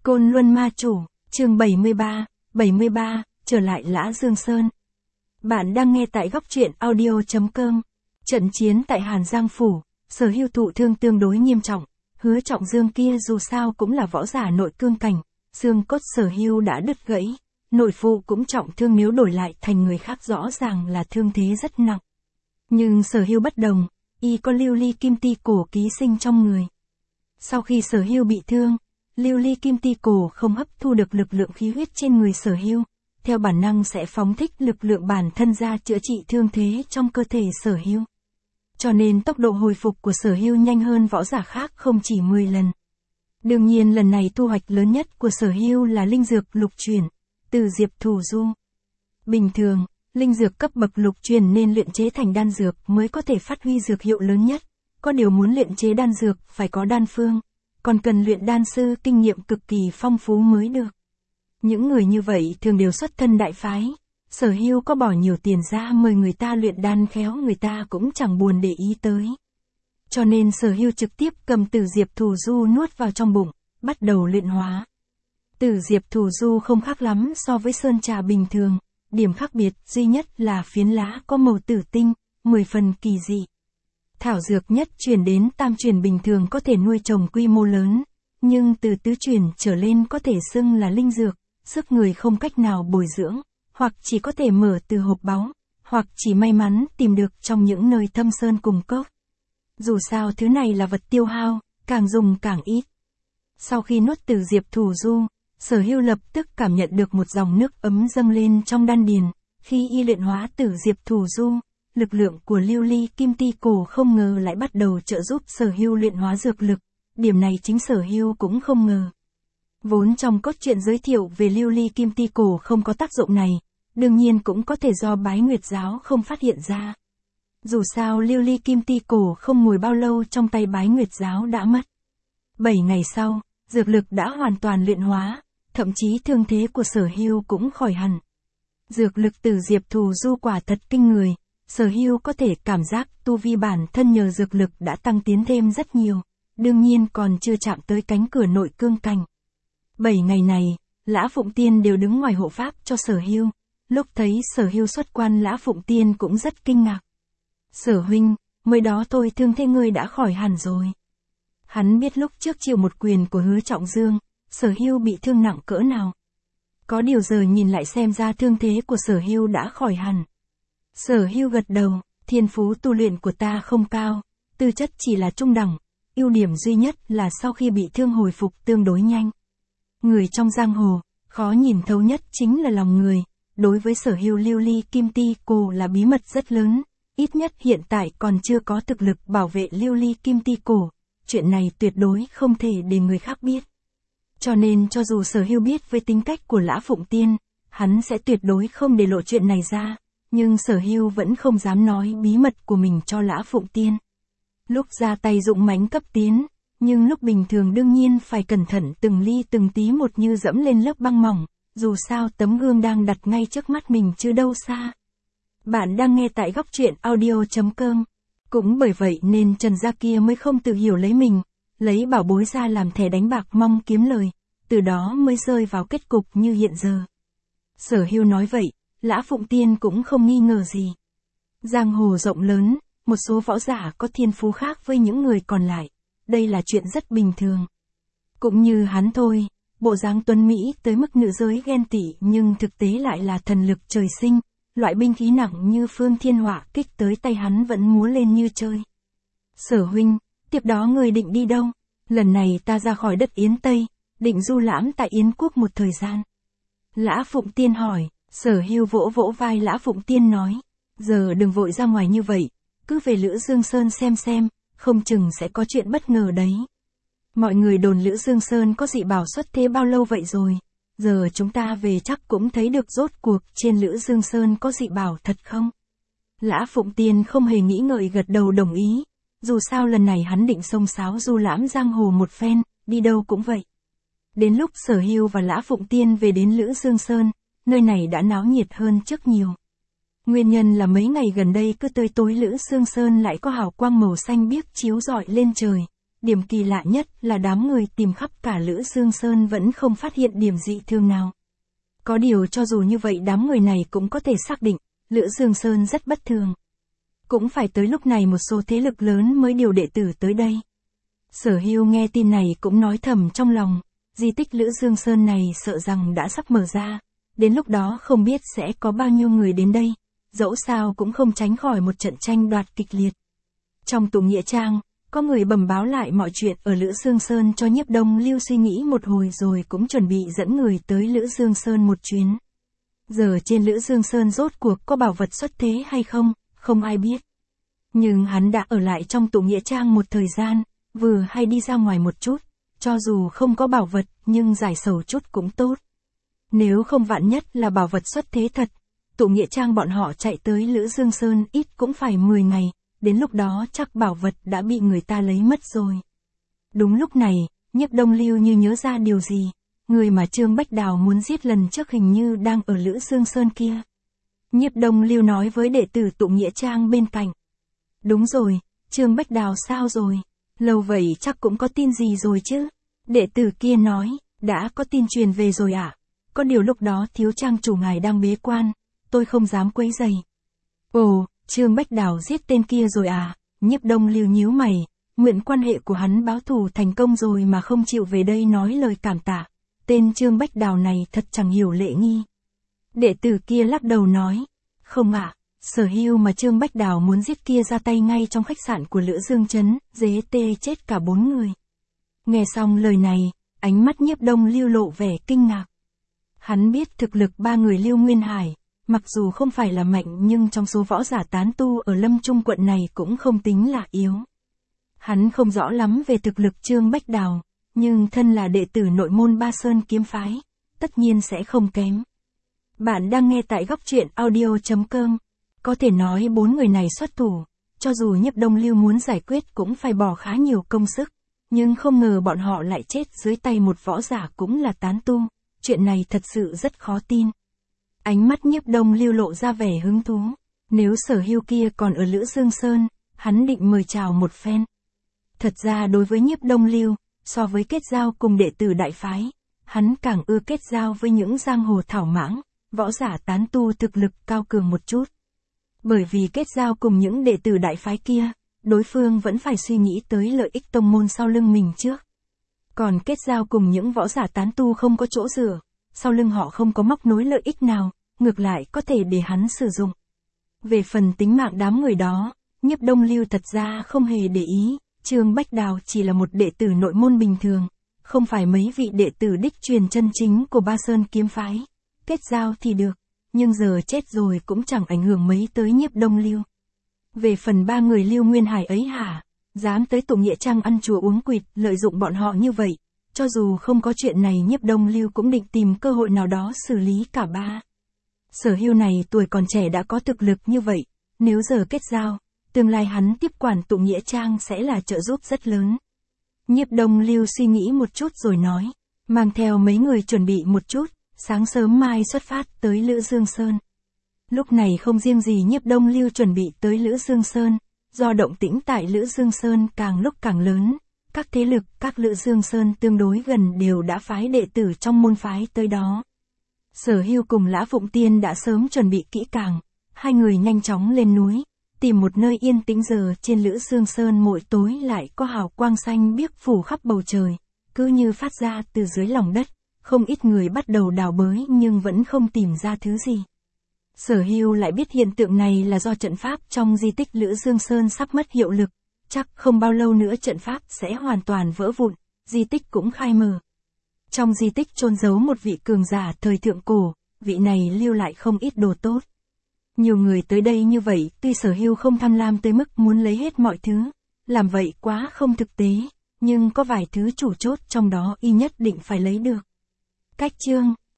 Côn Luân Ma Chủ, chương 73, trở lại Lã Dương Sơn. Bạn đang nghe tại góc truyện audio.com. Trận chiến tại Hàn Giang Phủ, Sở Hưu thụ thương tương đối nghiêm trọng, Hứa Trọng Dương kia dù sao cũng là võ giả nội cương cảnh, xương cốt Sở Hưu đã đứt gãy, nội phụ cũng trọng thương, nếu đổi lại thành người khác rõ ràng là thương thế rất nặng. Nhưng Sở Hưu bất đồng, y có lưu ly kim ti cổ ký sinh trong người. Sau khi Sở Hưu bị thương, lưu ly kim ti cổ không hấp thu được lực lượng khí huyết trên người Sở Hưu, theo bản năng sẽ phóng thích lực lượng bản thân ra chữa trị thương thế trong cơ thể Sở Hưu. Cho nên tốc độ hồi phục của Sở Hưu nhanh hơn võ giả khác không chỉ 10 lần. Đương nhiên lần này thu hoạch lớn nhất của Sở Hưu là linh dược lục chuyển, từ Diệp Thủ Du. Bình thường, linh dược cấp bậc lục chuyển nên luyện chế thành đan dược mới có thể phát huy dược hiệu lớn nhất, có điều muốn luyện chế đan dược phải có đan phương, còn cần luyện đan sư kinh nghiệm cực kỳ phong phú mới được. Những người như vậy thường đều xuất thân đại phái, Sở Hưu có bỏ nhiều tiền ra mời người ta luyện đan khéo người ta cũng chẳng buồn để ý tới. Cho nên Sở Hưu trực tiếp cầm Tử Diệp Thủ Du nuốt vào trong bụng, bắt đầu luyện hóa. Tử Diệp Thủ Du không khác lắm so với sơn trà bình thường, điểm khác biệt duy nhất là phiến lá có màu tử tinh, 10 phần kỳ dị. Thảo dược nhất truyền đến tam truyền bình thường có thể nuôi trồng quy mô lớn, nhưng từ tứ truyền trở lên có thể xưng là linh dược, sức người không cách nào bồi dưỡng, hoặc chỉ có thể mở từ hộp báu, hoặc chỉ may mắn tìm được trong những nơi thâm sơn cùng cốc. Dù sao thứ này là vật tiêu hao, càng dùng càng ít. Sau khi nuốt Tử Diệp Thủ Du, Sở Hưu lập tức cảm nhận được một dòng nước ấm dâng lên trong đan điền, khi y luyện hóa Tử Diệp Thủ Du, lực lượng của lưu ly kim ti cổ không ngờ lại bắt đầu trợ giúp Sở Hưu luyện hóa dược lực, điểm này chính Sở Hưu cũng không ngờ. Vốn trong cốt truyện giới thiệu về lưu ly kim ti cổ không có tác dụng này, đương nhiên cũng có thể do Bái Nguyệt giáo không phát hiện ra. Dù sao lưu ly kim ti cổ không ngồi bao lâu trong tay Bái Nguyệt giáo đã mất. 7 ngày sau, dược lực đã hoàn toàn luyện hóa, thậm chí thương thế của Sở Hưu cũng khỏi hẳn. Dược lực từ Diệp Thủ Du quả thật kinh người, Sở Hưu có thể cảm giác tu vi bản thân nhờ dược lực đã tăng tiến thêm rất nhiều, đương nhiên còn chưa chạm tới cánh cửa nội cương cảnh. 7 ngày này, Lã Phụng Tiên đều đứng ngoài hộ pháp cho Sở Hưu, lúc thấy Sở Hưu xuất quan Lã Phụng Tiên cũng rất kinh ngạc. Sở huynh, mới đó thôi thương thế ngươi đã khỏi hẳn rồi. Hắn biết lúc trước chịu một quyền của Hứa Trọng Dương, Sở Hưu bị thương nặng cỡ nào. Có điều giờ nhìn lại xem ra thương thế của Sở Hưu đã khỏi hẳn. Sở Hưu gật đầu, thiên phú tu luyện của ta không cao, tư chất chỉ là trung đẳng, ưu điểm duy nhất là sau khi bị thương hồi phục tương đối nhanh. Người trong giang hồ, khó nhìn thấu nhất chính là lòng người, đối với Sở Hưu lưu ly kim ti cổ là bí mật rất lớn, ít nhất hiện tại còn chưa có thực lực bảo vệ lưu ly kim ti cổ, chuyện này tuyệt đối không thể để người khác biết. Cho nên cho dù Sở Hưu biết với tính cách của Lã Phụng Tiên, hắn sẽ tuyệt đối không để lộ chuyện này ra, nhưng Sở Hưu vẫn không dám nói bí mật của mình cho Lã Phụng Tiên. Lúc ra tay dụng mãnh cấp tiến, nhưng lúc bình thường đương nhiên phải cẩn thận từng ly từng tí một như dẫm lên lớp băng mỏng, dù sao tấm gương đang đặt ngay trước mắt mình chứ đâu xa. Bạn đang nghe tại góc truyện audio.com. Cũng bởi vậy nên Trần gia kia mới không tự hiểu lấy mình, lấy bảo bối ra làm thẻ đánh bạc mong kiếm lời, từ đó mới rơi vào kết cục như hiện giờ. Sở Hưu nói vậy, Lã Phụng Tiên cũng không nghi ngờ gì. Giang hồ rộng lớn, một số võ giả có thiên phú khác với những người còn lại, đây là chuyện rất bình thường. Cũng như hắn thôi, bộ dáng tuấn Mỹ tới mức nữ giới ghen tị nhưng thực tế lại là thần lực trời sinh, loại binh khí nặng như phương thiên hỏa kích tới tay hắn vẫn múa lên như chơi. Sở huynh, tiếp đó người định đi đâu? Lần này ta ra khỏi đất Yến Tây, định du lãm tại Yến Quốc một thời gian. Lã Phụng Tiên hỏi, Sở Hưu vỗ vỗ vai Lã Phụng Tiên nói, giờ đừng vội ra ngoài như vậy, cứ về Lữ Dương Sơn xem, không chừng sẽ có chuyện bất ngờ đấy. Mọi người đồn Lữ Dương Sơn có dị bảo xuất thế bao lâu vậy rồi, giờ chúng ta về chắc cũng thấy được rốt cuộc trên Lữ Dương Sơn có dị bảo thật không? Lã Phụng Tiên không hề nghĩ ngợi gật đầu đồng ý, dù sao lần này hắn định xông xáo du lãm giang hồ một phen, đi đâu cũng vậy. Đến lúc Sở Hưu và Lã Phụng Tiên về đến Lữ Dương Sơn, nơi này đã náo nhiệt hơn trước nhiều. Nguyên nhân là mấy ngày gần đây cứ tới tối Lữ Dương Sơn lại có hào quang màu xanh biếc chiếu rọi lên trời, Điểm kỳ lạ nhất là đám người tìm khắp cả Lữ Dương Sơn vẫn không phát hiện điểm dị thường nào. Có điều cho dù như vậy đám người này cũng có thể xác định, Lữ Dương Sơn rất bất thường. Cũng phải tới lúc này một số thế lực lớn mới điều đệ tử tới đây. Sở Hưu nghe tin này cũng nói thầm trong lòng, di tích Lữ Dương Sơn này sợ rằng đã sắp mở ra, đến lúc đó không biết sẽ có bao nhiêu người đến đây, dẫu sao cũng không tránh khỏi một trận tranh đoạt kịch liệt. Trong tủ nghĩa trang, có người bẩm báo lại mọi chuyện ở Lữ Dương Sơn cho Nhiếp Đông Lưu suy nghĩ một hồi rồi cũng chuẩn bị dẫn người tới Lữ Dương Sơn một chuyến. Giờ trên Lữ Dương Sơn rốt cuộc có bảo vật xuất thế hay không, không ai biết. Nhưng hắn đã ở lại trong tủ nghĩa trang một thời gian, vừa hay đi ra ngoài một chút, cho dù không có bảo vật nhưng giải sầu chút cũng tốt. Nếu không vạn nhất là bảo vật xuất thế thật, tụ nghĩa trang bọn họ chạy tới Lữ Dương Sơn ít cũng phải 10 ngày, đến lúc đó chắc bảo vật đã bị người ta lấy mất rồi. Đúng lúc này, Nhiếp Đông Lưu như nhớ ra điều gì, người mà Trương Bách Đào muốn giết lần trước hình như đang ở Lữ Dương Sơn kia. Nhiếp Đông Lưu nói với đệ tử tụ nghĩa trang bên cạnh. Đúng rồi, Trương Bách Đào sao rồi? Lâu vậy chắc cũng có tin gì rồi chứ? Đệ tử kia nói, đã có tin truyền về rồi ạ. Có điều lúc đó thiếu trang chủ ngài đang bế quan, tôi không dám quấy rầy. Ồ, Trương Bách Đào giết tên kia rồi à? Nhiếp Đông Lưu nhíu mày, nguyện quan hệ của hắn báo thù thành công rồi mà không chịu về đây nói lời cảm tạ. Tên Trương Bách Đào này thật chẳng hiểu lễ nghi. Đệ tử kia lắc đầu nói, không ạ. Sở Hưu mà Trương Bách Đào muốn giết kia ra tay ngay trong khách sạn của Lữ Dương Trấn, dế tê chết cả 4 người. Nghe xong lời này, ánh mắt Nhiếp Đông Lưu lộ vẻ kinh ngạc. Hắn biết thực lực 3 người Lưu Nguyên Hải, mặc dù không phải là mạnh nhưng trong số võ giả tán tu ở Lâm Trung quận này cũng không tính là yếu. Hắn không rõ lắm về thực lực Trương Bách Đào, nhưng thân là đệ tử nội môn Ba Sơn kiếm phái, tất nhiên sẽ không kém. Bạn đang nghe tại góc truyện audio.com. Có thể nói 4 người này xuất thủ, cho dù Nhiếp Đông Lưu muốn giải quyết cũng phải bỏ khá nhiều công sức, nhưng không ngờ bọn họ lại chết dưới tay một võ giả cũng là tán tu, chuyện này thật sự rất khó tin. Ánh mắt Nhiếp Đông Lưu lộ ra vẻ hứng thú, nếu Sở Hưu kia còn ở Lữ Dương Sơn, hắn định mời chào một phen. Thật ra đối với Nhiếp Đông Lưu, so với kết giao cùng đệ tử đại phái, hắn càng ưa kết giao với những giang hồ thảo mãng, võ giả tán tu thực lực cao cường một chút. Bởi vì kết giao cùng những đệ tử đại phái kia, đối phương vẫn phải suy nghĩ tới lợi ích tông môn sau lưng mình trước. Còn kết giao cùng những võ giả tán tu không có chỗ dựa, sau lưng họ không có móc nối lợi ích nào, ngược lại có thể để hắn sử dụng. Về phần tính mạng đám người đó, Nhiếp Đông Lưu thật ra không hề để ý, Trương Bách Đào chỉ là một đệ tử nội môn bình thường, không phải mấy vị đệ tử đích truyền chân chính của Ba Sơn kiếm phái. Kết giao thì được, nhưng giờ chết rồi cũng chẳng ảnh hưởng mấy tới Nhiếp Đông Lưu. Về phần 3 người Lưu Nguyên Hải ấy hả, dám tới tụ nghĩa trang ăn chùa uống quỵt, lợi dụng bọn họ như vậy, cho dù không có chuyện này Nhiếp Đông Lưu cũng định tìm cơ hội nào đó xử lý cả 3. Sở Hưu này tuổi còn trẻ đã có thực lực như vậy, nếu giờ kết giao, tương lai hắn tiếp quản tụ nghĩa trang sẽ là trợ giúp rất lớn. Nhiếp Đông Lưu suy nghĩ một chút rồi nói, mang theo mấy người chuẩn bị một chút, sáng sớm mai xuất phát tới Lữ Dương Sơn. Lúc này không riêng gì Nhiếp Đông Lưu chuẩn bị tới Lữ Dương Sơn, do động tĩnh tại Lữ Dương Sơn càng lúc càng lớn, các thế lực các Lữ Dương Sơn tương đối gần đều đã phái đệ tử trong môn phái tới đó. Sở Hưu cùng Lã Phụng Tiên đã sớm chuẩn bị kỹ càng, hai người nhanh chóng lên núi, tìm một nơi yên tĩnh. Giờ trên Lữ Dương Sơn mỗi tối lại có hào quang xanh biếc phủ khắp bầu trời, cứ như phát ra từ dưới lòng đất. Không ít người bắt đầu đào bới nhưng vẫn không tìm ra thứ gì. Sở Hưu lại biết hiện tượng này là do trận pháp trong di tích Lữ Dương Sơn sắp mất hiệu lực, chắc không bao lâu nữa trận pháp sẽ hoàn toàn vỡ vụn, di tích cũng khai mở. Trong di tích chôn giấu một vị cường giả thời thượng cổ, vị này lưu lại không ít đồ tốt. Nhiều người tới đây như vậy, tuy Sở Hưu không tham lam tới mức muốn lấy hết mọi thứ, làm vậy quá không thực tế, nhưng có vài thứ chủ chốt trong đó y nhất định phải lấy được. Cách chương